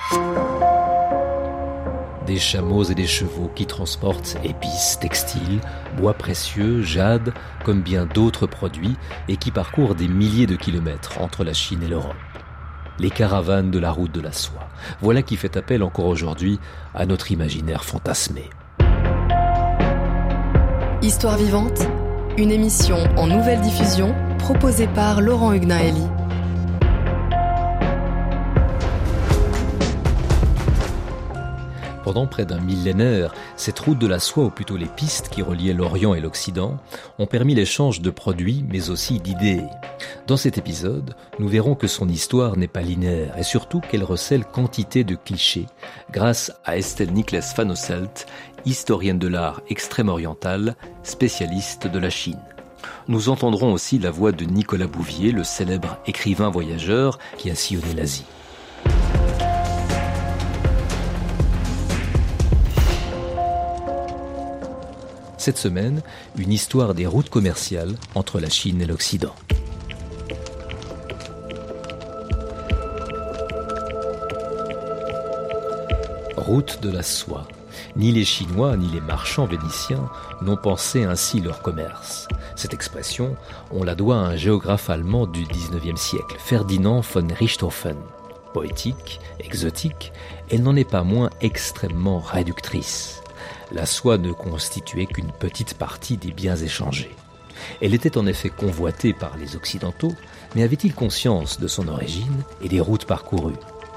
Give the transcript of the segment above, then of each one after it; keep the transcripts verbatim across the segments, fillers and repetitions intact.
Des chameaux et des chevaux qui transportent épices, textiles, bois précieux, jade, comme bien d'autres produits, et qui parcourent des milliers de kilomètres entre la Chine et l'Europe. Les caravanes de la route de la soie, voilà qui fait appel encore aujourd'hui à notre imaginaire fantasmé. Histoire vivante, une émission en nouvelle diffusion proposée par Laurent Hugnaeli. Pendant près d'un millénaire, cette route de la soie, ou plutôt les pistes qui reliaient l'Orient et l'Occident, ont permis l'échange de produits, mais aussi d'idées. Dans cet épisode, nous verrons que son histoire n'est pas linéaire et surtout qu'elle recèle quantité de clichés grâce à Estelle Nikles van Hasselt, historienne de l'art extrême-oriental, spécialiste de la Chine. Nous entendrons aussi la voix de Nicolas Bouvier, le célèbre écrivain voyageur qui a sillonné l'Asie. Cette semaine, une histoire des routes commerciales entre la Chine et l'Occident. Route de la soie. Ni les Chinois ni les marchands vénitiens n'ont pensé ainsi leur commerce. Cette expression, on la doit à un géographe allemand du dix-neuvième siècle, Ferdinand von Richthofen. Poétique, exotique, elle n'en est pas moins extrêmement réductrice. La soie ne constituait qu'une petite partie des biens échangés. Elle était en effet convoitée par les Occidentaux, mais avait-il conscience de son origine et des routes parcourues ?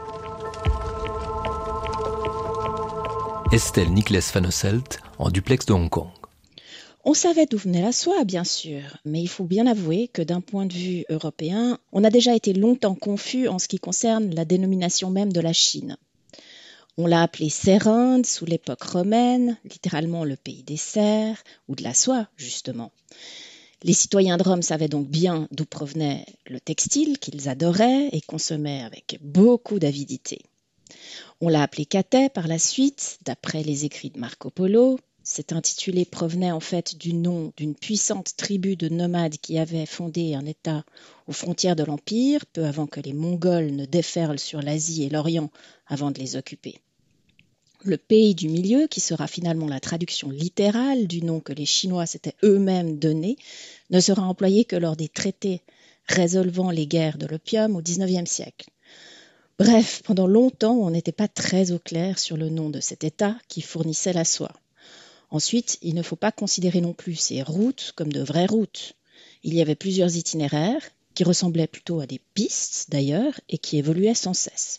Estelle Nikles van Hasselt, en duplex de Hong Kong. On savait d'où venait la soie, bien sûr, mais il faut bien avouer que d'un point de vue européen, on a déjà été longtemps confus en ce qui concerne la dénomination même de la Chine. On l'a appelée Sérinde sous l'époque romaine, littéralement le pays des cerfs, ou de la soie, justement. Les citoyens de Rome savaient donc bien d'où provenait le textile qu'ils adoraient et consommaient avec beaucoup d'avidité. On l'a appelé Cathay par la suite, d'après les écrits de Marco Polo. Cet intitulé provenait en fait du nom d'une puissante tribu de nomades qui avait fondé un État aux frontières de l'Empire, peu avant que les Mongols ne déferlent sur l'Asie et l'Orient avant de les occuper. Le pays du milieu, qui sera finalement la traduction littérale du nom que les Chinois s'étaient eux-mêmes donné, ne sera employé que lors des traités résolvant les guerres de l'opium au dix-neuvième siècle. Bref, pendant longtemps, on n'était pas très au clair sur le nom de cet État qui fournissait la soie. Ensuite, il ne faut pas considérer non plus ces routes comme de vraies routes. Il y avait plusieurs itinéraires qui ressemblaient plutôt à des pistes d'ailleurs et qui évoluaient sans cesse.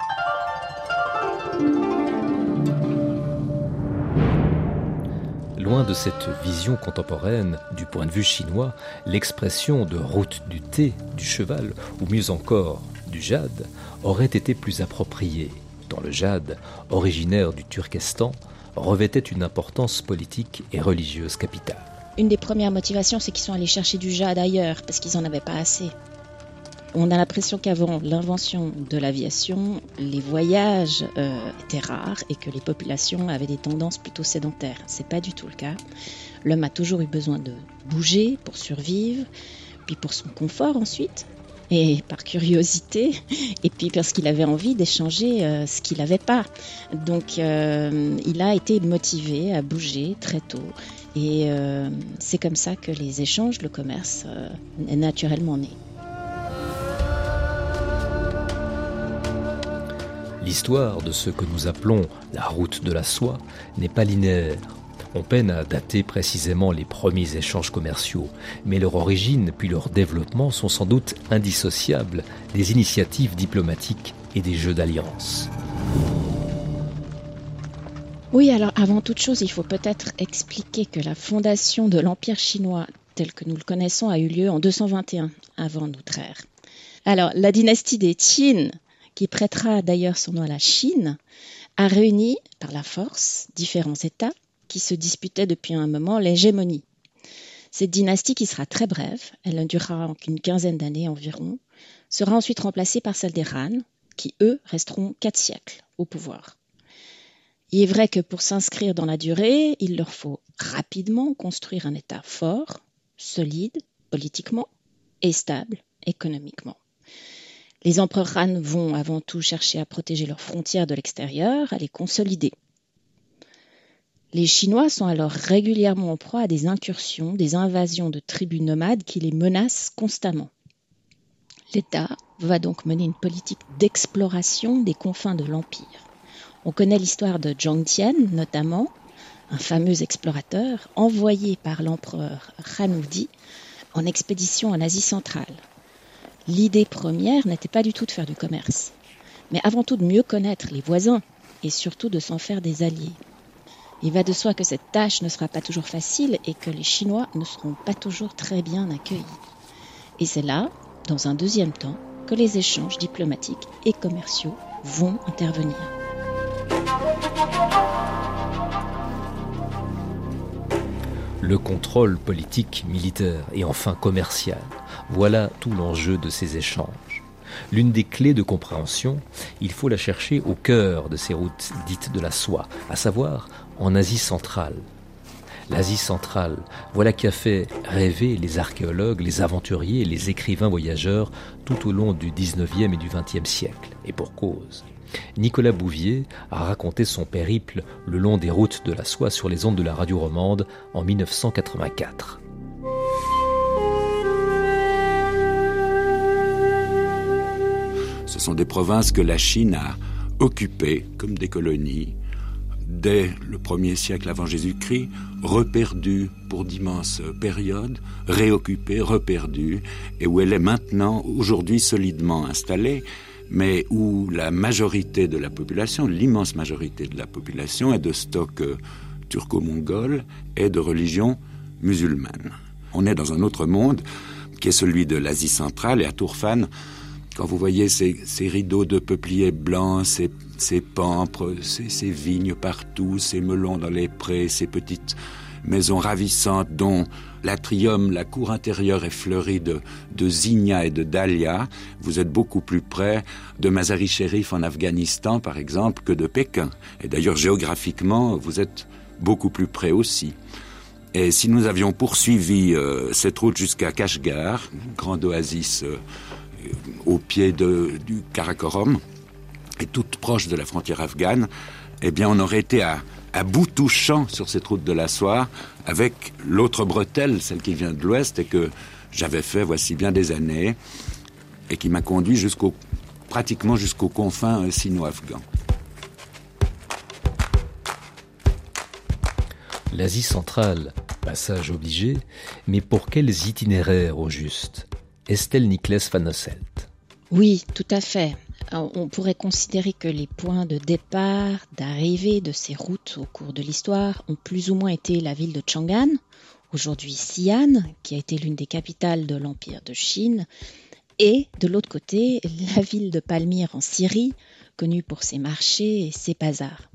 Loin de cette vision contemporaine, du point de vue chinois, l'expression de route du thé, du cheval, ou mieux encore, du jade, aurait été plus appropriée. Dans le jade, originaire du Turkestan, revêtait une importance politique et religieuse capitale. Une des premières motivations, c'est qu'ils sont allés chercher du jade ailleurs, parce qu'ils n'en avaient pas assez. On a l'impression qu'avant l'invention de l'aviation, les voyages euh, étaient rares et que les populations avaient des tendances plutôt sédentaires. C'est pas du tout le cas. L'homme a toujours eu besoin de bouger pour survivre, puis pour son confort ensuite, et par curiosité, et puis parce qu'il avait envie d'échanger euh, ce qu'il n'avait pas. Donc euh, il a été motivé à bouger très tôt, et euh, c'est comme ça que les échanges, le commerce euh, est naturellement né. L'histoire de ce que nous appelons la route de la soie n'est pas linéaire. On peine à dater précisément les premiers échanges commerciaux, mais leur origine puis leur développement sont sans doute indissociables des initiatives diplomatiques et des jeux d'alliance. Oui, alors avant toute chose, il faut peut-être expliquer que la fondation de l'Empire chinois tel que nous le connaissons a eu lieu en deux cent vingt et un avant notre ère. Alors, la dynastie des Qin, qui prêtera d'ailleurs son nom à la Chine, a réuni par la force différents États qui se disputaient depuis un moment l'hégémonie. Cette dynastie, qui sera très brève, elle ne durera qu'une quinzaine d'années environ, sera ensuite remplacée par celle des Han, qui eux resteront quatre siècles au pouvoir. Il est vrai que pour s'inscrire dans la durée, il leur faut rapidement construire un État fort, solide politiquement et stable économiquement. Les empereurs Han vont avant tout chercher à protéger leurs frontières de l'extérieur, à les consolider. Les Chinois sont alors régulièrement en proie à des incursions, des invasions de tribus nomades qui les menacent constamment. L'État va donc mener une politique d'exploration des confins de l'Empire. On connaît l'histoire de Zhang Tian, notamment, un fameux explorateur envoyé par l'empereur Han en expédition en Asie centrale. L'idée première n'était pas du tout de faire du commerce, mais avant tout de mieux connaître les voisins et surtout de s'en faire des alliés. Il va de soi que cette tâche ne sera pas toujours facile et que les Chinois ne seront pas toujours très bien accueillis. Et c'est là, dans un deuxième temps, que les échanges diplomatiques et commerciaux vont intervenir. Le contrôle politique, militaire et enfin commercial, voilà tout l'enjeu de ces échanges. L'une des clés de compréhension, il faut la chercher au cœur de ces routes dites de la soie, à savoir en Asie centrale. L'Asie centrale, voilà qui a fait rêver les archéologues, les aventuriers et les écrivains voyageurs tout au long du dix-neuvième et du vingtième siècle, et pour cause. Nicolas Bouvier a raconté son périple le long des routes de la soie sur les ondes de la radio romande en dix-neuf cent quatre-vingt-quatre. Ce sont des provinces que la Chine a occupées comme des colonies dès le premier siècle avant Jésus-Christ, reperdues pour d'immenses périodes, réoccupées, reperdues, et où elle est maintenant, aujourd'hui, solidement installée, mais où la majorité de la population, l'immense majorité de la population est de stock turco-mongol et de religion musulmane. On est dans un autre monde qui est celui de l'Asie centrale, et à Tourfan, quand vous voyez ces, ces rideaux de peupliers blancs, ces, ces pampres, ces, ces vignes partout, ces melons dans les prés, ces petites maisons ravissantes dont l'atrium, la cour intérieure est fleurie de, de zinnia et de dahlia, vous êtes beaucoup plus près de Mazar-i-Sharif en Afghanistan, par exemple, que de Pékin. Et d'ailleurs, géographiquement, vous êtes beaucoup plus près aussi. Et si nous avions poursuivi euh, cette route jusqu'à Kashgar, une grande oasis euh, au pied de, du Karakorum, et toute proche de la frontière afghane, eh bien on aurait été à, à bout touchant sur cette route de la soie avec l'autre bretelle, celle qui vient de l'ouest et que j'avais fait voici bien des années et qui m'a conduit jusqu'au, pratiquement jusqu'aux confins sino-afghans. L'Asie centrale, passage obligé, mais pour quels itinéraires au juste ? Estelle Nikles van Asselt. Oui, tout à fait. On pourrait considérer que les points de départ, d'arrivée de ces routes au cours de l'histoire ont plus ou moins été la ville de Chang'an, aujourd'hui Xi'an, qui a été l'une des capitales de l'Empire de Chine, et de l'autre côté, la ville de Palmyre en Syrie, connue pour ses marchés et ses bazars.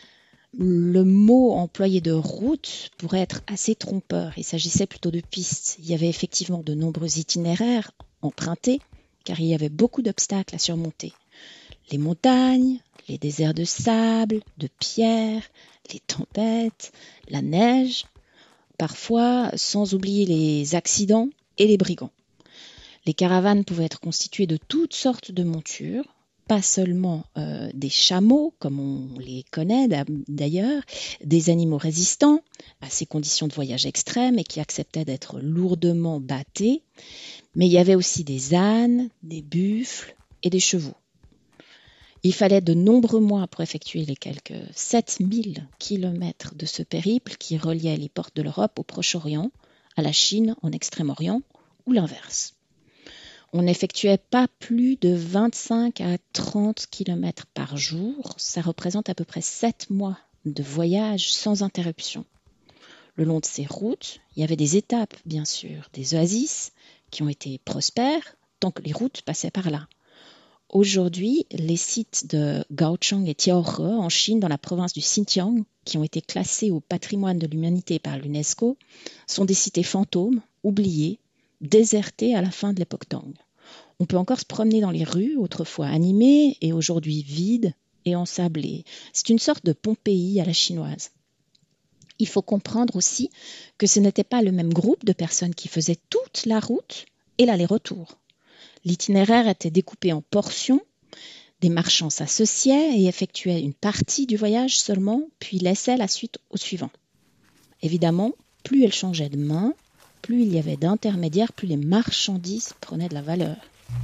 Le mot employé de route pourrait être assez trompeur. Il s'agissait plutôt de pistes. Il y avait effectivement de nombreux itinéraires empruntés, car il y avait beaucoup d'obstacles à surmonter. Les montagnes, les déserts de sable, de pierre, les tempêtes, la neige, parfois sans oublier les accidents et les brigands. Les caravanes pouvaient être constituées de toutes sortes de montures, pas seulement euh, des chameaux, comme on les connaît d'ailleurs, des animaux résistants à ces conditions de voyage extrêmes et qui acceptaient d'être lourdement bâtés, mais il y avait aussi des ânes, des buffles et des chevaux. Il fallait de nombreux mois pour effectuer les quelques sept mille kilomètres de ce périple qui reliait les portes de l'Europe au Proche-Orient, à la Chine en Extrême-Orient ou l'inverse. On n'effectuait pas plus de vingt-cinq à trente kilomètres par jour. Ça représente à peu près sept mois de voyage sans interruption. Le long de ces routes, il y avait des étapes, bien sûr, des oasis qui ont été prospères tant que les routes passaient par là. Aujourd'hui, les sites de Gaochang et Tiaohe en Chine, dans la province du Xinjiang, qui ont été classés au patrimoine de l'humanité par l'UNESCO, sont des cités fantômes, oubliées, désertées à la fin de l'époque Tang. On peut encore se promener dans les rues, autrefois animées et aujourd'hui vides et ensablées. C'est une sorte de Pompéi à la chinoise. Il faut comprendre aussi que ce n'était pas le même groupe de personnes qui faisaient toute la route et l'aller-retour. L'itinéraire était découpé en portions. Des marchands s'associaient et effectuaient une partie du voyage seulement, puis laissaient la suite au suivant. Évidemment, plus elle changeait de main, plus il y avait d'intermédiaires, plus les marchandises prenaient de la valeur.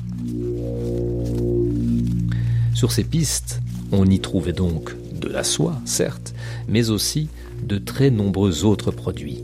Sur ces pistes, on y trouvait donc de la soie, certes, mais aussi de très nombreux autres produits.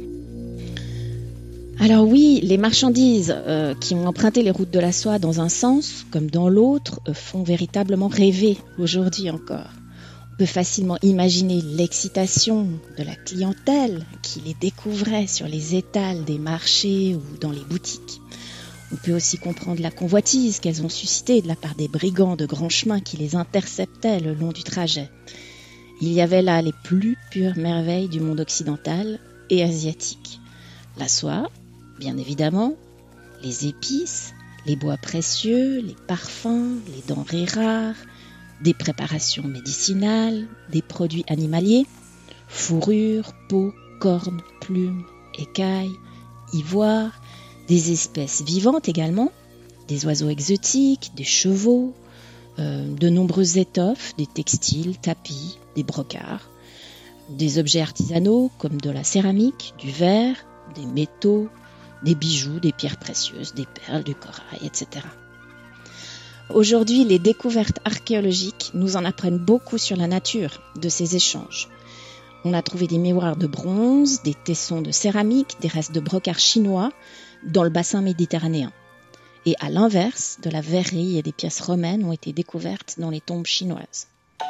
Alors oui, les marchandises euh, qui ont emprunté les routes de la soie dans un sens comme dans l'autre euh, font véritablement rêver aujourd'hui encore. On peut facilement imaginer l'excitation de la clientèle qui les découvrait sur les étals des marchés ou dans les boutiques. On peut aussi comprendre la convoitise qu'elles ont suscitée de la part des brigands de grand chemin qui les interceptaient le long du trajet. Il y avait là les plus pures merveilles du monde occidental et asiatique. La soie, bien évidemment, les épices, les bois précieux, les parfums, les denrées rares, des préparations médicinales, des produits animaliers, fourrures, peaux, cornes, plumes, écailles, ivoire, des espèces vivantes également, des oiseaux exotiques, des chevaux, euh, de nombreuses étoffes, des textiles, tapis, des brocarts, des objets artisanaux comme de la céramique, du verre, des métaux, des bijoux, des pierres précieuses, des perles, du corail, et cetera. Aujourd'hui, les découvertes archéologiques nous en apprennent beaucoup sur la nature de ces échanges. On a trouvé des miroirs de bronze, des tessons de céramique, des restes de brocart chinois dans le bassin méditerranéen. Et à l'inverse, de la verrerie et des pièces romaines ont été découvertes dans les tombes chinoises.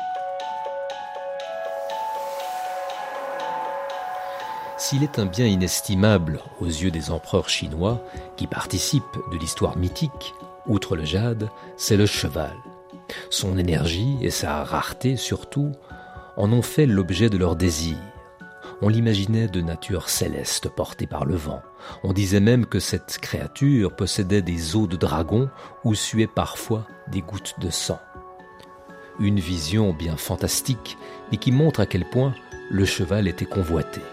S'il est un bien inestimable aux yeux des empereurs chinois qui participent de l'histoire mythique, outre le jade, c'est le cheval. Son énergie et sa rareté surtout en ont fait l'objet de leur désir. On l'imaginait de nature céleste portée par le vent. On disait même que cette créature possédait des os de dragon où suaient parfois des gouttes de sang. Une vision bien fantastique, mais qui montre à quel point le cheval était convoité.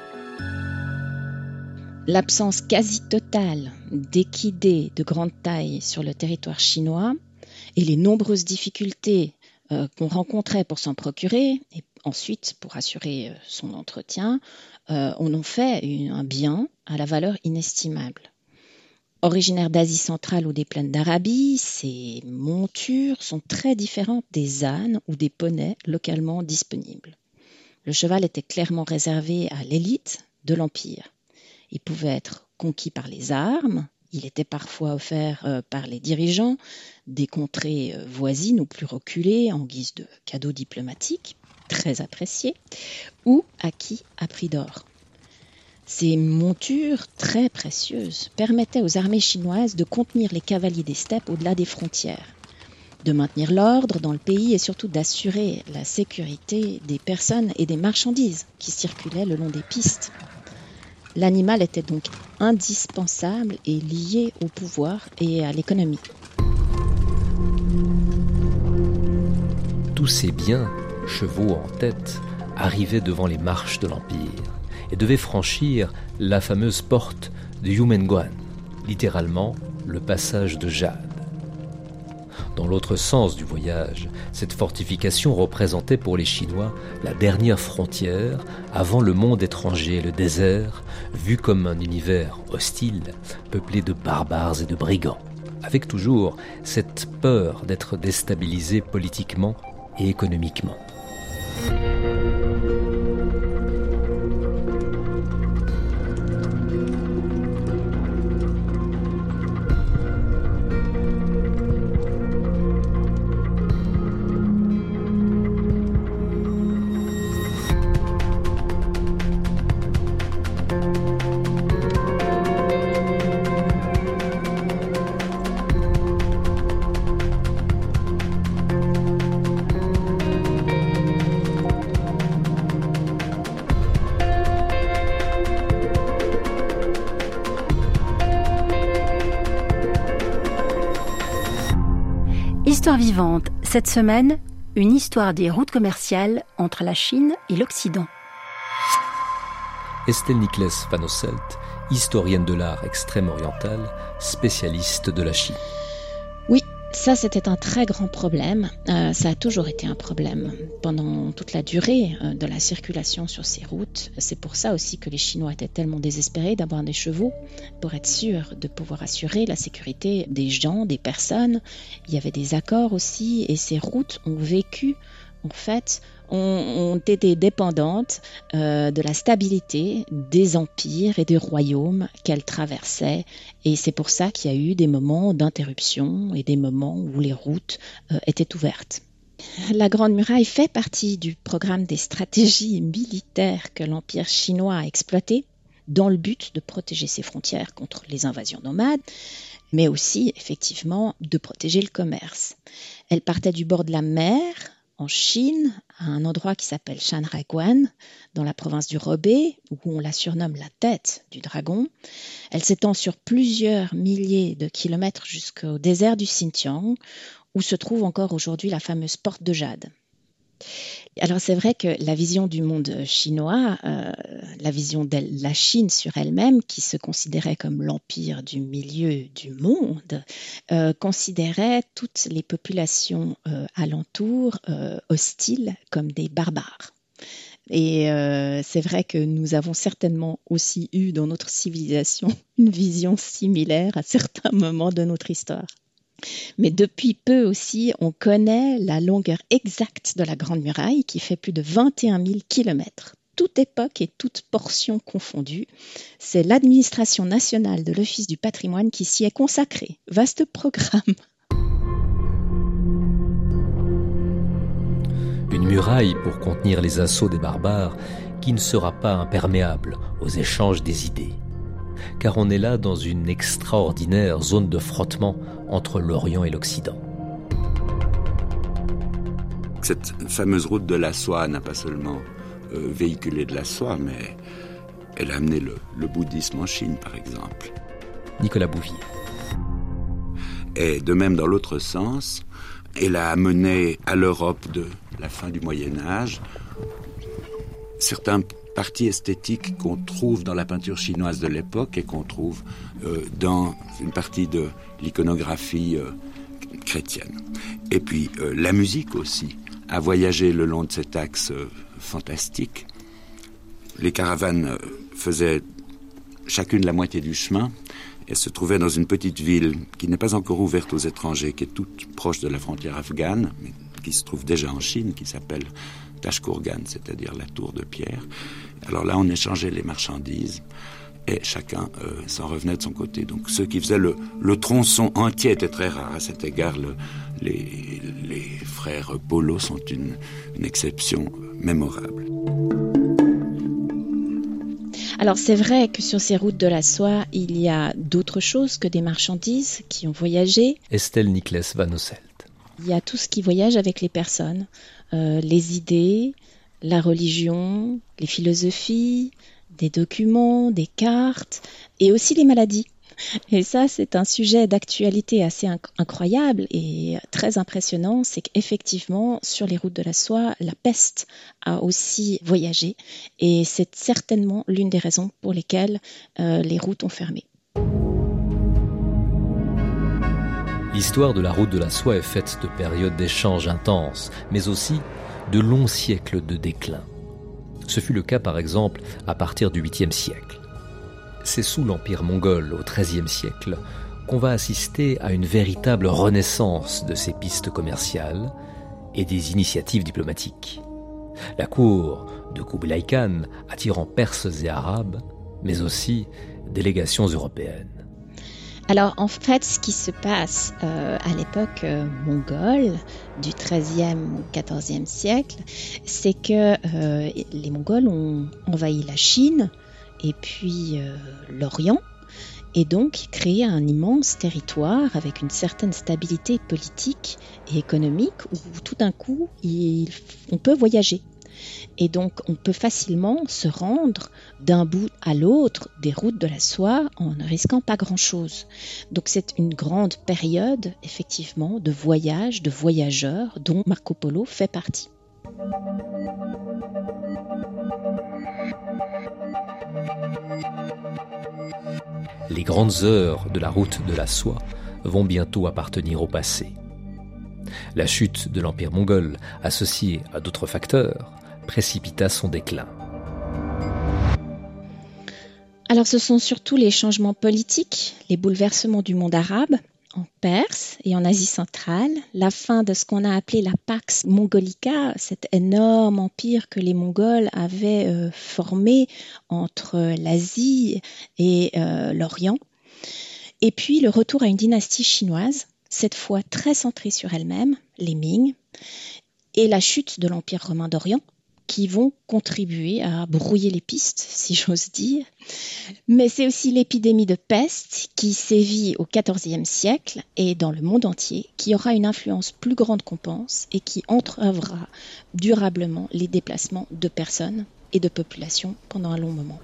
L'absence quasi totale d'équidés de grande taille sur le territoire chinois et les nombreuses difficultés euh, qu'on rencontrait pour s'en procurer et ensuite pour assurer euh, son entretien, euh, en ont fait une, un bien à la valeur inestimable. Originaires d'Asie centrale ou des plaines d'Arabie, ces montures sont très différentes des ânes ou des poneys localement disponibles. Le cheval était clairement réservé à l'élite de l'Empire. Il pouvait être conquis par les armes, il était parfois offert euh, par les dirigeants des contrées euh, voisines ou plus reculées en guise de cadeaux diplomatiques, très appréciés, ou acquis à prix d'or. Ces montures très précieuses permettaient aux armées chinoises de contenir les cavaliers des steppes au-delà des frontières, de maintenir l'ordre dans le pays et surtout d'assurer la sécurité des personnes et des marchandises qui circulaient le long des pistes. L'animal était donc indispensable et lié au pouvoir et à l'économie. Tous ces biens, chevaux en tête, arrivaient devant les marches de l'Empire et devaient franchir la fameuse porte de Yumenguan, littéralement le passage de jade. Dans l'autre sens du voyage, cette fortification représentait pour les Chinois la dernière frontière avant le monde étranger, le désert, vu comme un univers hostile, peuplé de barbares et de brigands, avec toujours cette peur d'être déstabilisé politiquement et économiquement. Histoire vivante, cette semaine, une histoire des routes commerciales entre la Chine et l'Occident. Estelle Nikles van Osselt, historienne de l'art extrême-oriental, spécialiste de la Chine. Ça, c'était un très grand problème. Euh, ça a toujours été un problème pendant toute la durée euh, de la circulation sur ces routes. C'est pour ça aussi que les Chinois étaient tellement désespérés d'avoir des chevaux pour être sûrs de pouvoir assurer la sécurité des gens, des personnes. Il y avait des accords aussi et ces routes ont vécu, en fait, ont, ont été dépendantes euh, de la stabilité des empires et des royaumes qu'elles traversaient. Et c'est pour ça qu'il y a eu des moments d'interruption et des moments où les routes euh, étaient ouvertes. La Grande Muraille fait partie du programme des stratégies militaires que l'Empire chinois a exploité dans le but de protéger ses frontières contre les invasions nomades, mais aussi, effectivement, de protéger le commerce. Elle partait du bord de la mer, en Chine, à un endroit qui s'appelle Shanhaiguan, dans la province du Hebei, où on la surnomme la tête du dragon. Elle s'étend sur plusieurs milliers de kilomètres jusqu'au désert du Xinjiang, où se trouve encore aujourd'hui la fameuse porte de jade. Alors c'est vrai que la vision du monde chinois, euh, la vision de la Chine sur elle-même, qui se considérait comme l'empire du milieu du monde, euh, considérait toutes les populations euh, alentours euh, hostiles comme des barbares. Et euh, c'est vrai que nous avons certainement aussi eu dans notre civilisation une vision similaire à certains moments de notre histoire. Mais depuis peu aussi, on connaît la longueur exacte de la Grande Muraille qui fait plus de vingt et un mille kilomètres. Toute époque et toute portion confondue. C'est l'administration nationale de l'Office du patrimoine qui s'y est consacrée. Vaste programme. Une muraille pour contenir les assauts des barbares qui ne sera pas imperméable aux échanges des idées. Car on est là dans une extraordinaire zone de frottement entre l'Orient et l'Occident. Cette fameuse route de la soie n'a pas seulement euh, véhiculé de la soie, mais elle a amené le, le bouddhisme en Chine, par exemple. Nicolas Bouvier. Et de même, dans l'autre sens, elle a amené à l'Europe de la fin du Moyen-Âge certains parties esthétiques qu'on trouve dans la peinture chinoise de l'époque et qu'on trouve euh, dans une partie de l'iconographie euh, chrétienne. Et puis euh, la musique aussi a voyagé le long de cet axe euh, fantastique. Les caravanes euh, faisaient chacune la moitié du chemin et se trouvaient dans une petite ville qui n'est pas encore ouverte aux étrangers, qui est toute proche de la frontière afghane, mais qui se trouve déjà en Chine, qui s'appelle Tashkurgan, c'est-à-dire la tour de pierre. Alors là, on échangeait les marchandises et chacun euh, s'en revenait de son côté. Donc ceux qui faisaient le, le tronçon entier étaient très rares. À cet égard, le, les, les frères Polo sont une, une exception mémorable. Alors c'est vrai que sur ces routes de la soie, il y a d'autres choses que des marchandises qui ont voyagé. Estelle Nikles Van Osselt. Il y a tout ce qui voyage avec les personnes, euh, les idées, la religion, les philosophies, des documents, des cartes et aussi les maladies. Et ça, c'est un sujet d'actualité assez inc- incroyable et très impressionnant. C'est qu'effectivement, sur les routes de la soie, la peste a aussi voyagé. Et c'est certainement l'une des raisons pour lesquelles euh, les routes ont fermé. L'histoire de la route de la soie est faite de périodes d'échanges intenses, mais aussi de longs siècles de déclin. Ce fut le cas par exemple à partir du huitième siècle. C'est sous l'Empire mongol au treizième siècle qu'on va assister à une véritable renaissance de ces pistes commerciales et des initiatives diplomatiques. La cour de Kublai Khan attirant Perses et Arabes, mais aussi délégations européennes. Alors en fait, ce qui se passe euh, à l'époque euh, mongole, du treizième au quatorzième siècle, c'est que euh, les Mongols ont envahi la Chine et puis euh, l'Orient, et donc créé un immense territoire avec une certaine stabilité politique et économique où tout d'un coup, il, on peut voyager. Et donc, on peut facilement se rendre d'un bout à l'autre des routes de la soie en ne risquant pas grand-chose. Donc, c'est une grande période, effectivement, de voyage, de voyageurs, dont Marco Polo fait partie. Les grandes heures de la route de la soie vont bientôt appartenir au passé. La chute de l'Empire mongol, associée à d'autres facteurs, précipita son déclin. Alors ce sont surtout les changements politiques, les bouleversements du monde arabe, en Perse et en Asie centrale, la fin de ce qu'on a appelé la Pax Mongolica, cet énorme empire que les Mongols avaient euh, formé entre l'Asie et euh, l'Orient, et puis le retour à une dynastie chinoise, cette fois très centrée sur elle-même, les Ming, et la chute de l'Empire romain d'Orient, qui vont contribuer à brouiller les pistes, si j'ose dire. Mais c'est aussi l'épidémie de peste qui sévit au quatorzième siècle et dans le monde entier, qui aura une influence plus grande qu'on pense et qui entravera durablement les déplacements de personnes et de populations pendant un long moment.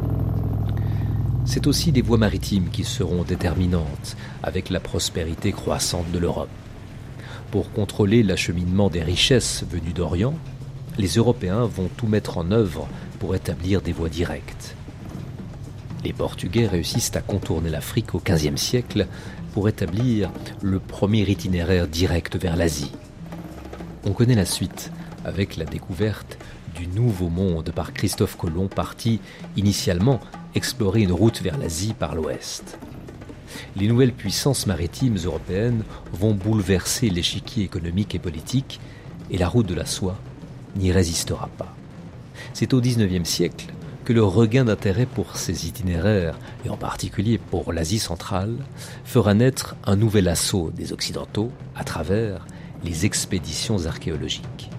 C'est aussi des voies maritimes qui seront déterminantes avec la prospérité croissante de l'Europe. Pour contrôler l'acheminement des richesses venues d'Orient, les Européens vont tout mettre en œuvre pour établir des voies directes. Les Portugais réussissent à contourner l'Afrique au quinzième siècle pour établir le premier itinéraire direct vers l'Asie. On connaît la suite avec la découverte du Nouveau Monde par Christophe Colomb, parti initialement explorer une route vers l'Asie par l'ouest. Les nouvelles puissances maritimes européennes vont bouleverser l'échiquier économique et politique, et la route de la soie n'y résistera pas. C'est au dix-neuvième siècle que le regain d'intérêt pour ces itinéraires, et en particulier pour l'Asie centrale, fera naître un nouvel assaut des Occidentaux à travers les expéditions archéologiques.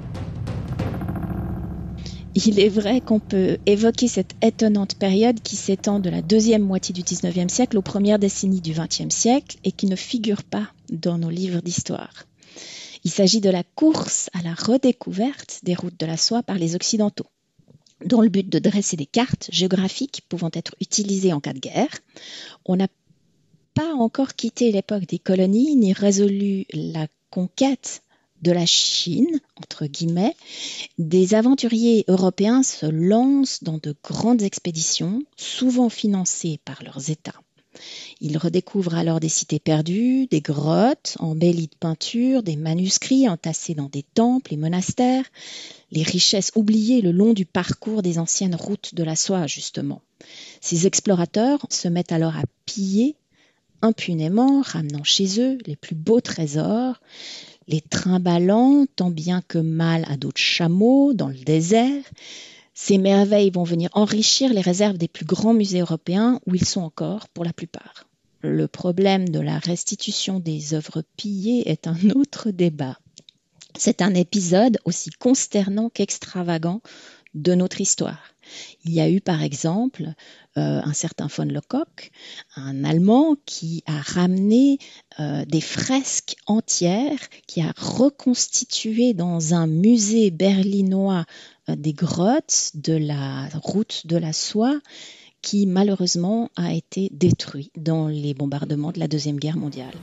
Il est vrai qu'on peut évoquer cette étonnante période qui s'étend de la deuxième moitié du dix-neuvième siècle aux premières décennies du vingtième siècle et qui ne figure pas dans nos livres d'histoire. Il s'agit de la course à la redécouverte des routes de la soie par les Occidentaux, dans le but de dresser des cartes géographiques pouvant être utilisées en cas de guerre. On n'a pas encore quitté l'époque des colonies ni résolu la conquête de la Chine, entre guillemets. Des aventuriers européens se lancent dans de grandes expéditions, souvent financées par leurs États. Ils redécouvrent alors des cités perdues, des grottes embellies de peintures, des manuscrits entassés dans des temples et monastères, les richesses oubliées le long du parcours des anciennes routes de la soie, justement. Ces explorateurs se mettent alors à piller impunément, ramenant chez eux les plus beaux trésors, les trimballant tant bien que mal à dos de chameaux dans le désert. Ces merveilles vont venir enrichir les réserves des plus grands musées européens où ils sont encore pour la plupart. Le problème de la restitution des œuvres pillées est un autre débat. C'est un épisode aussi consternant qu'extravagant de notre histoire. Il y a eu par exemple euh, un certain von Lecoq, un Allemand qui a ramené euh, des fresques entières, qui a reconstitué dans un musée berlinois euh, des grottes de la route de la soie qui malheureusement a été détruit dans les bombardements de la Deuxième Guerre mondiale.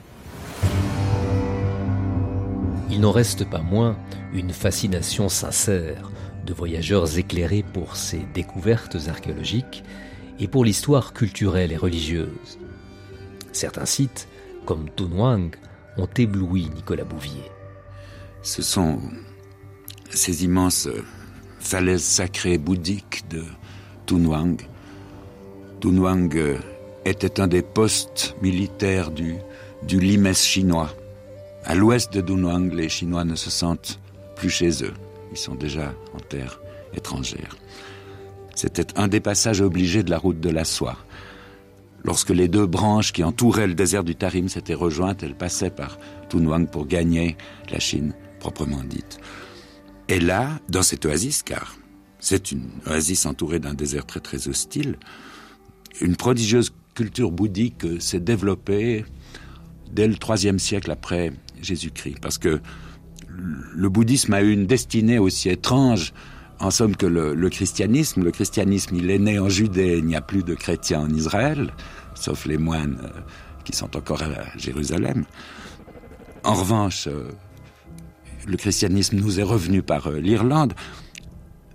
Il n'en reste pas moins une fascination sincère de voyageurs éclairés pour ces découvertes archéologiques et pour l'histoire culturelle et religieuse. Certains sites, comme Tunhuang, ont ébloui Nicolas Bouvier. Ce sont ces immenses falaises sacrées bouddhiques de Tunhuang. Tunhuang était un des postes militaires du, du limes chinois. À l'ouest de Dunhuang, les Chinois ne se sentent plus chez eux. Ils sont déjà en terre étrangère. C'était un des passages obligés de la route de la soie. Lorsque les deux branches qui entouraient le désert du Tarim s'étaient rejointes, elles passaient par Tunhuang pour gagner la Chine proprement dite. Et là, dans cette oasis, car c'est une oasis entourée d'un désert très très hostile, une prodigieuse culture bouddhique s'est développée dès le troisième siècle après Jésus-Christ, parce que le bouddhisme a eu une destinée aussi étrange, en somme, que le, le christianisme. Le christianisme, il est né en Judée, il n'y a plus de chrétiens en Israël, sauf les moines euh, qui sont encore à Jérusalem. En revanche, euh, le christianisme nous est revenu par euh, l'Irlande.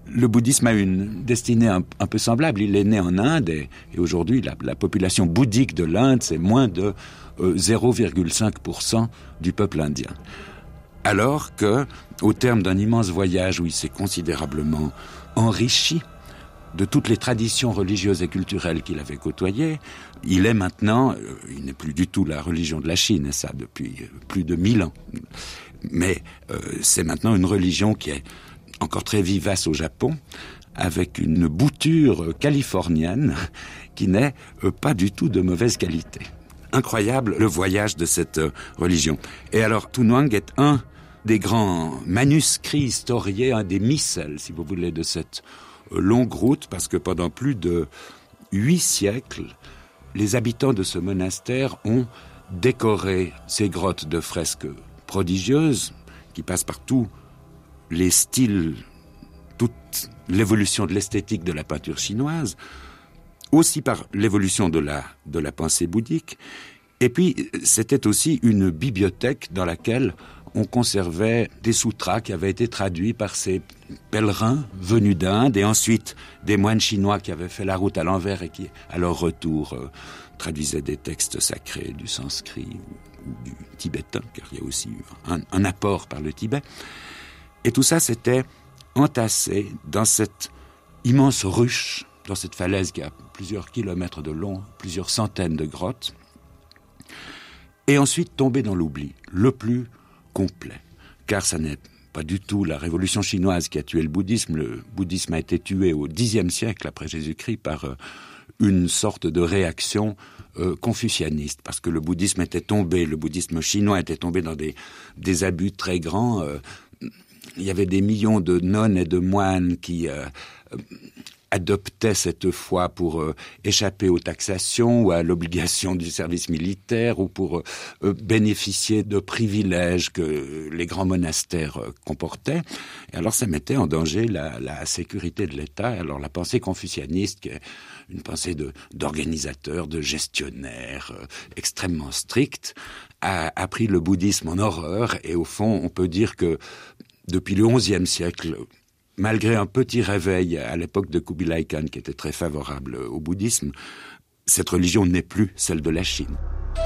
le bouddhisme a une destinée un, un peu semblable. Il est né en Inde et, et aujourd'hui, la, la population bouddhique de l'Inde, c'est moins de euh, zéro virgule cinq pour cent du peuple indien. Alors que, au terme d'un immense voyage où il s'est considérablement enrichi de toutes les traditions religieuses et culturelles qu'il avait côtoyées, il est maintenant, euh, il n'est plus du tout la religion de la Chine, et ça depuis plus de mille ans. Mais euh, c'est maintenant une religion qui est encore très vivace au Japon, avec une bouture californienne qui n'est euh, pas du tout de mauvaise qualité. Incroyable le voyage de cette euh, religion. Et alors, Tunuang est un des grands manuscrits historiés, un des missels, si vous voulez, de cette euh, longue route, parce que pendant plus de huit siècles, les habitants de ce monastère ont décoré ces grottes de fresques prodigieuses, qui passent par tous les styles, toute l'évolution de l'esthétique de la peinture chinoise, aussi par l'évolution de la, de la pensée bouddhique. Et puis, c'était aussi une bibliothèque dans laquelle on conservait des sutras qui avaient été traduits par ces pèlerins venus d'Inde et ensuite des moines chinois qui avaient fait la route à l'envers et qui, à leur retour, euh, traduisaient des textes sacrés du sanskrit ou, ou du tibétain, car il y a aussi un, un apport par le Tibet. Et tout ça, c'était entassé dans cette immense ruche, dans cette falaise qui a plusieurs kilomètres de long, plusieurs centaines de grottes, et ensuite tombé dans l'oubli, le plus complet. Car ça n'est pas du tout la révolution chinoise qui a tué le bouddhisme. Le bouddhisme a été tué au dixième siècle après Jésus-Christ par euh, une sorte de réaction euh, confucianiste, parce que le bouddhisme était tombé, le bouddhisme chinois était tombé dans des, des abus très grands. Euh, il y avait des millions de nonnes et de moines qui euh, adoptaient cette foi pour euh, échapper aux taxations ou à l'obligation du service militaire ou pour euh, bénéficier de privilèges que les grands monastères euh, comportaient. Et alors ça mettait en danger la, la sécurité de l'État. Alors la pensée confucianiste, qui est une pensée de, d'organisateur, de gestionnaire euh, extrêmement stricte, a, a pris le bouddhisme en horreur. Et au fond, on peut dire que depuis le onzième siècle, malgré un petit réveil à l'époque de Kubilai Khan qui était très favorable au bouddhisme, cette religion n'est plus celle de la Chine.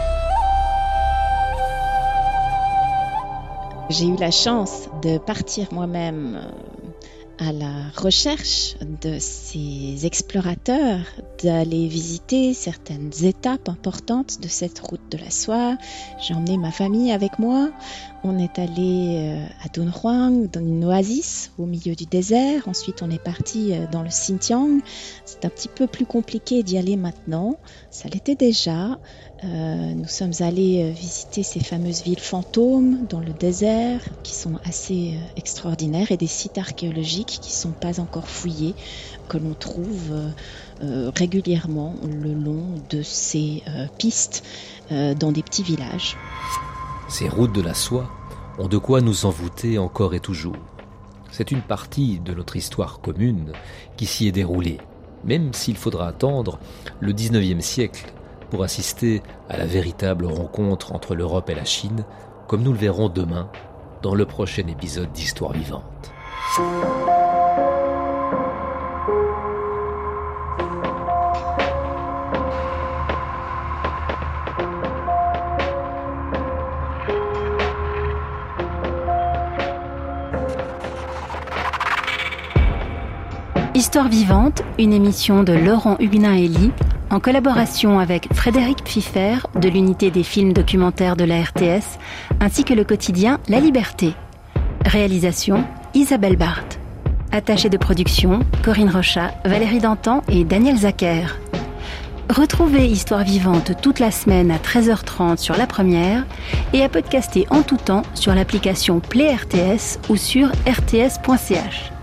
J'ai eu la chance de partir moi-même à la recherche de ces explorateurs, d'aller visiter certaines étapes importantes de cette route de la soie. J'ai emmené ma famille avec moi. On est allé à Dunhuang, dans une oasis au milieu du désert. Ensuite, on est parti dans le Xinjiang. C'est un petit peu plus compliqué d'y aller maintenant. Ça l'était déjà. Euh, nous sommes allés visiter ces fameuses villes fantômes dans le désert qui sont assez euh, extraordinaires et des sites archéologiques qui ne sont pas encore fouillés, que l'on trouve euh, euh, régulièrement le long de ces euh, pistes euh, dans des petits villages. Ces routes de la soie ont de quoi nous envoûter encore et toujours. C'est une partie de notre histoire commune qui s'y est déroulée, même s'il faudra attendre le dix-neuvième siècle pour assister à la véritable rencontre entre l'Europe et la Chine, comme nous le verrons demain dans le prochain épisode d'Histoire vivante. Histoire vivante, une émission de Laurent Huguenin-Elie, en collaboration avec Frédéric Pfiffer de l'unité des films documentaires de la R T S, ainsi que le quotidien La Liberté. Réalisation Isabelle Barthes. Attachée de production Corinne Rochat, Valérie Dantan et Daniel Zacher. Retrouvez Histoire vivante toute la semaine à treize heures trente sur La Première et à podcaster en tout temps sur l'application Play R T S ou sur r t s point c h.